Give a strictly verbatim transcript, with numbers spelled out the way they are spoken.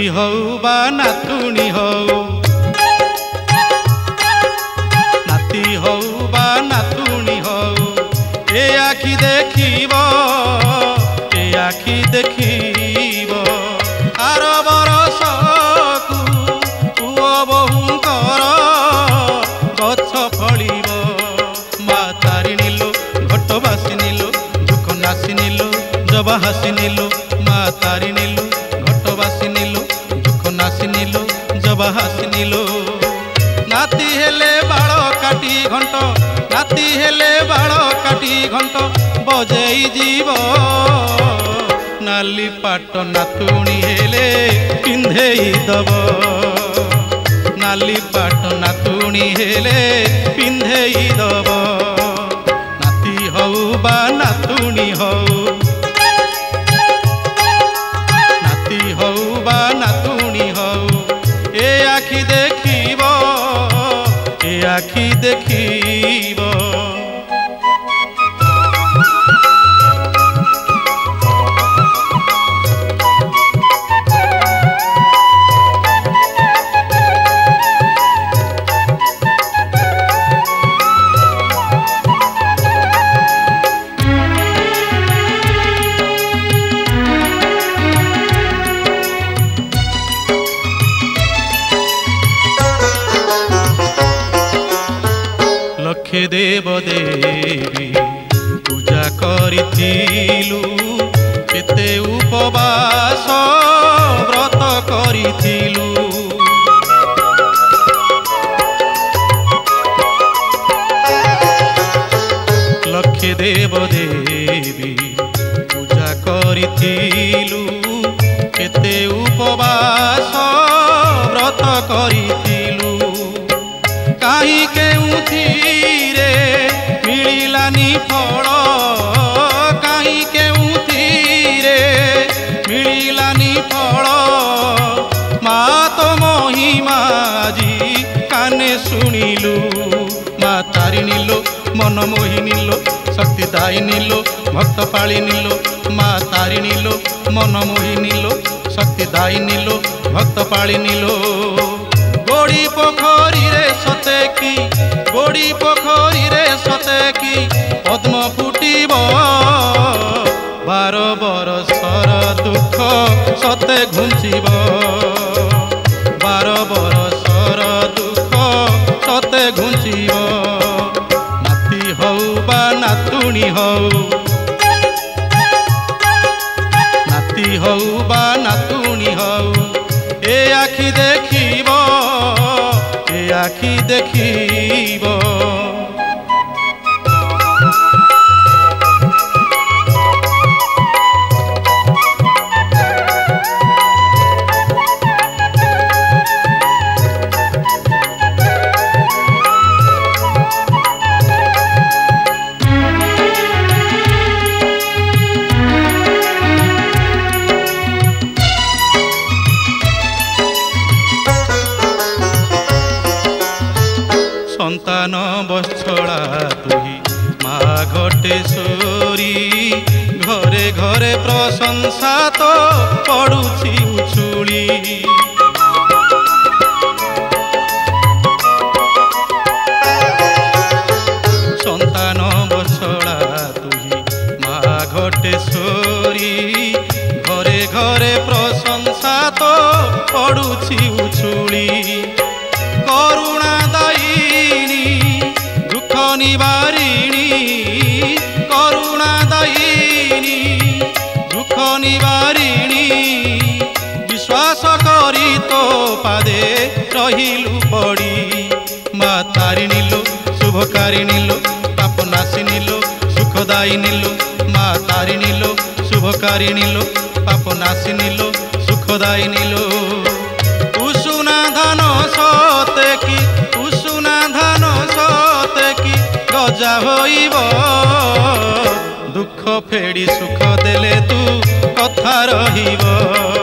हऊ बा नातुणी हऊ नाती हऊ बा नातुणी हऊ ए आखि देखिब ए आखि देखिब आर बरसकू पुओ बहुंकर गछ फलिब मा तारिणी लो घट बासिनी लो दुख नासिनी लो जबा हासिनी लो मा तारिणी लो घट बासिनी लो दुख नासिनी लो जबा हासिनी लो नाती हेले बाल काटी घंट नाती हेले बाल काटी घंट बजेई जीव नाली पाट नातुणी हेले पिंधेई दब नाली पाट नातुणी हेले पिंधेई दब नाती हऊ बा नातुणी हऊ नाती हऊ बा नातुणी हऊ ए आखि देखिब ए आखि देखिब लक्षे देव देवी पूजा करिथिलु केते उपवास व्रत करिथिलु लक्षे देव देवी पूजा करिथिलु केते उपवास व्रत करिथिलु काहे केउथिरे मिलिलानी फल काहे केउथिरे मिलिलानी फल मा तो महिमा जी काने शुणिलु मा तारिणी लो मन मोहिनी लो शक्ति दायिनी लो भक्त पालिनी लो मा तारिणी लो मन मोहिनी लो शक्ति दायिनी लो भक्त पालिनी लो गोड़ी पोखरी रे सते की गोड़ी पोखरी रे सते की पद्म फुटिब बार बरसर दुख सते घुंचिब बार बरसर दुख सते घुंचिब नाती हऊ बा नातुणी हऊ नाती हऊ बा नातुणी हऊ ए आखि देखिब ए आखि देखिब संतान बछड़ा तुही माँ घटेश्वरी घरे घरे प्रशंसा तो पड़ुछि उछुली संतान बछड़ा तुही माँ घटेश्वरी घरे घरे प्रशंसा तो पड़ुछि उछुली करुणा दायिनी दुख निवारिणी करुणा दायिनी दुख निवारिणी विश्वास करी तो पादे रहिलु पड़ी मा तारिणी लो शुभकारिणी लो पाप नाशिनी लो सुखदायिनी लो मा तारिणी लो शुभकारिणी लो पाप नाशिनी लो सुखदायिनी लो उषुना धान सते की उषुना धान सते की गजा होइब दुख फेड़ी सुख देले तू कथा रहिब।